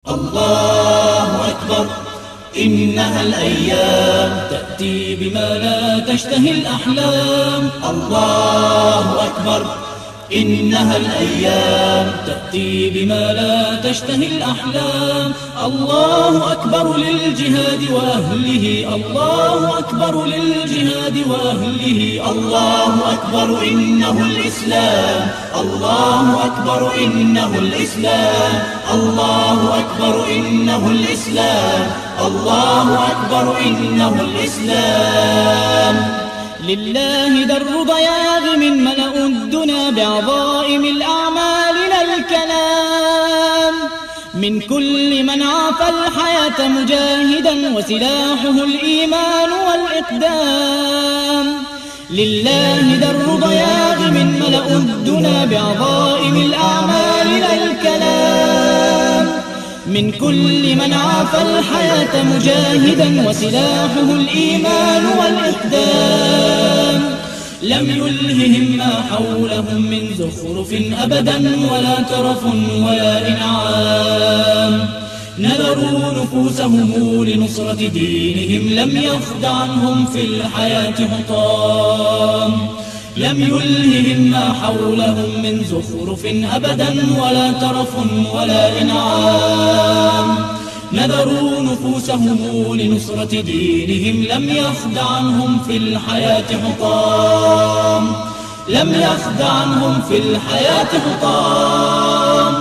الله أكبر. إنها الأيام تأتي بما لا تشتهي الأحلام. الله أكبر. إنها الأيام تأتي بما لا تشتهي الأحلام. الله أكبر للجهاد وأهله. الله أكبر للجهاد وأهله. الله أكبر إنه الإسلام. الله أكبر إنه الإسلام. الله أكبر إنه الإسلام. الله أكبر إنه الإسلام. لله در ضياغ من ملأ الدنا بعظائم الأعمال لا الكلام. من كل من عاف الحياة مجاهدا وسلاحه الإيمان والإقدام. لله در ضياغ من ملأ الدنا بعظائم الأعمال لا الكلام. من كل من عاف الحياة مجاهدا وسلاحه الإيمان والإقدام. لم يلههم ما حولهم من زخرف أبدا ولا ترف ولا إنعام. نذروا نفوسهم لنصرة دينهم. لم يخد عنهم في الحياة حطام. لم يلههم ما حولهم من زخرف أبدا ولا ترف ولا إنعام. نذروا نفوسهم لنصرة دينهم. لم يخد عنهم في الحياة حطام. لم يخد عنهم في الحياة حطام.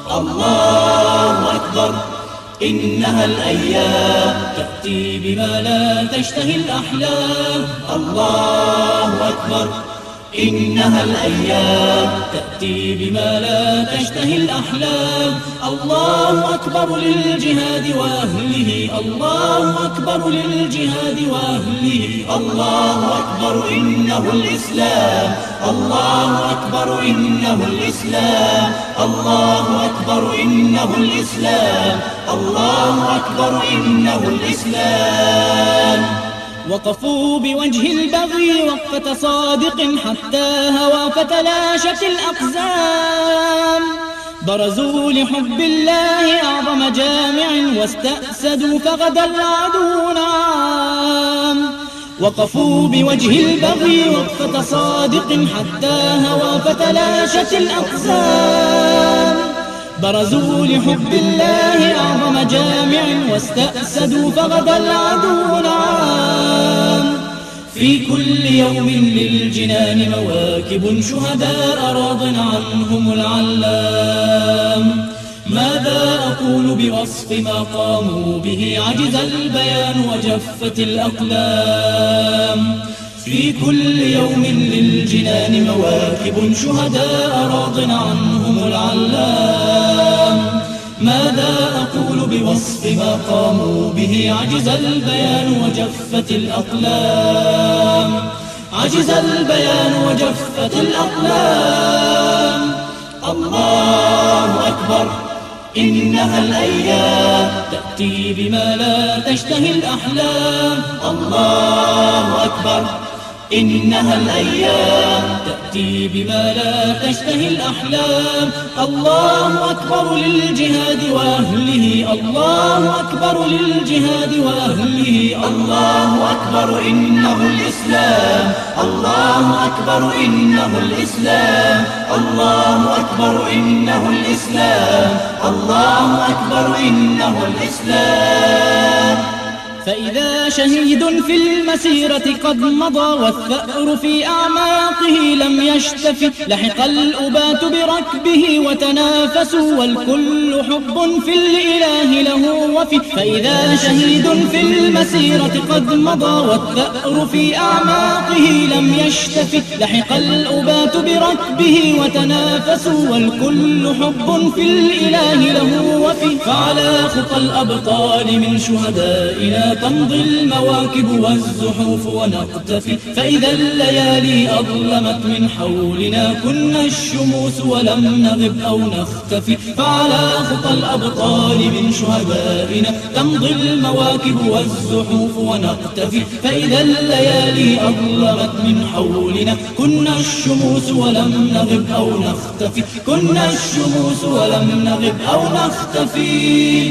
الله أكبر. إنها الأيام تأتي بما لا تشتهي الأحلام. الله أكبر. إنها الأيام تأتي بما لا تشتهي الأحلام. الله أكبر للجهاد وأهله. الله أكبر للجهاد وأهله. الله أكبر إنه الإسلام. الله أكبر إنه الإسلام. الله أكبر إنه الإسلام. الله أكبر إنه الإسلام. وقفوا بوجه البغي وقفة صادق حتى هوى فتلاشت الأقزام. برزوا لحب الله أعظم جامع واستأسدوا فغدا العدو نعام. وقفوا بوجه البغي وقفة صادق حتى هوى فتلاشت الأقزام. برزوا لحب الله أعظم جامع واستأسدوا فغدا العدو نعام. في كل يوم للجنان مواكب شهداء راض عنهم العلام. ماذا أقول بوصف ما قاموا به؟ عجز البيان وجفت الأقلام. في كل يوم للجنان مواكب شهداء راض عنهم العلام. ماذا أقول بوصف ما قاموا به؟ عجز البيان وجفت الأقلام. عجز البيان وجفت الأقلام. الله أكبر. إنها الأيام تأتي بما لا تشتهي الأحلام. الله أكبر. إنها الأيام تأتي بما لا تشتهي الأحلام. الله أكبر للجهاد وأهله. الله أكبر للجهاد وأهله. الله أكبر إنه الإسلام. الله أكبر إنه الإسلام. الله أكبر إنه الإسلام. الله أكبر إنه الإسلام. فإذا شهيد في المسيرة قد مضى والثأر في أعماقه لم يشتف. لحق الأبات بركبه وتنافسوا والكل حب في الإله له وفي. فإذا شهيد في المسيرة قد مضى والثأر في أعماقه لم يشتف. لحق الأبات بركبه وتنافسوا والكل حب في الإله له وفي. فعلى خطى الأبطال من شهدائنا تمضي المواكب والزحوف ونقتفي، فإذا الليالي أظلمت من حولنا كنا الشموس ولم نغب أو نختفي، فعلى خطى الأبطال من شهدائنا تمضي المواكب والزحوف ونقتفي، فإذا الليالي أظلمت من حولنا كنا الشموس ولم نغب أو نختفي، كنا الشموس ولم نغب أو نختفي.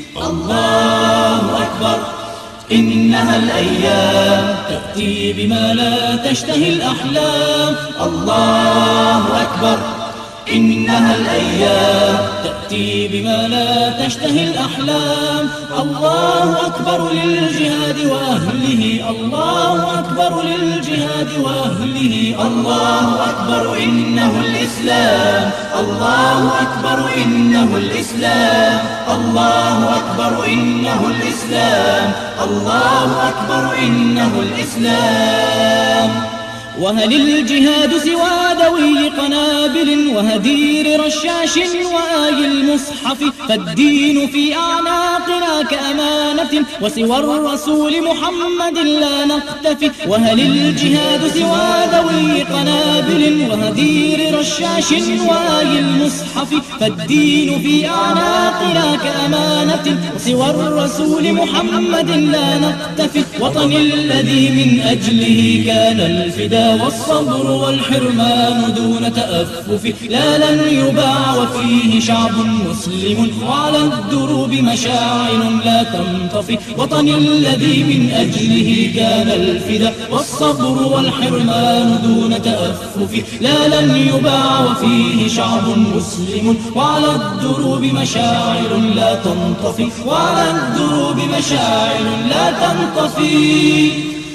الله أكبر إنها الأيام تأتي بما لا تشتهي الأحلام. الله أكبر إنها الأيام تأتي بما لا تشتهي الأحلام. الله أكبر للجهاد وأهله، الله أكبر للجهاد وأهله، الله أكبر إنه الإسلام، الله أكبر إنه الإسلام، الله أكبر إنه الإسلام، الله أكبر إنه الإسلام. وهل الجهاد سوى ذوي قنابل وهدير رشاش وآي المصحف؟ فالدين في أعناقنا كأمانة وسوى الرسول محمد لا نقتفي. وهل الجهاد سوى ذوي قنابل وهدير رشاش وآي المصحف؟ فالدين في أعناقنا كأمانة وسوى الرسول محمد لا نقتفي. وطني الذي من أجله كان الفداء والصبر والحرمان دون تأفف، لا لن يباع وفيه شعب مسلم وعلى الدروب مشاعر لا تنطفي. وطني الذي من أجله كان الفداء والصبر والحرمان دون تأفف، لا لن يباع وفيه شعب مسلم وعلى الدروب مشاعر لا تنطفي، وعلى الدروب مشاعر لا تنطفي.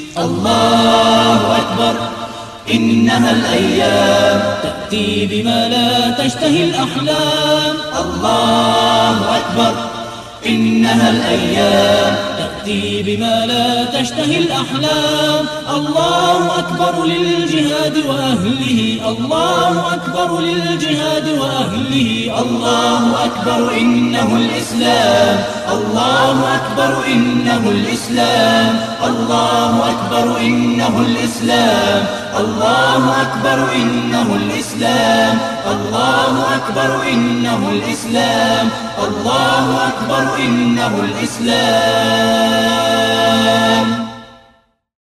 الله أكبر إنها الأيام تأتي بما لا تشتهي الأحلام. الله أكبر إنها الأيام تأتي بما لا تشتهي الأحلام. الله أكبر للجهاد وأهله، الله أكبر للجهاد وأهله، الله أكبر إنه الإسلام، الله أكبر إنه الإسلام، الله أكبر إنه الإسلام، الله أكبر إنه الإسلام، الله أكبر إنه الإسلام، الله أكبر إنه الإسلام.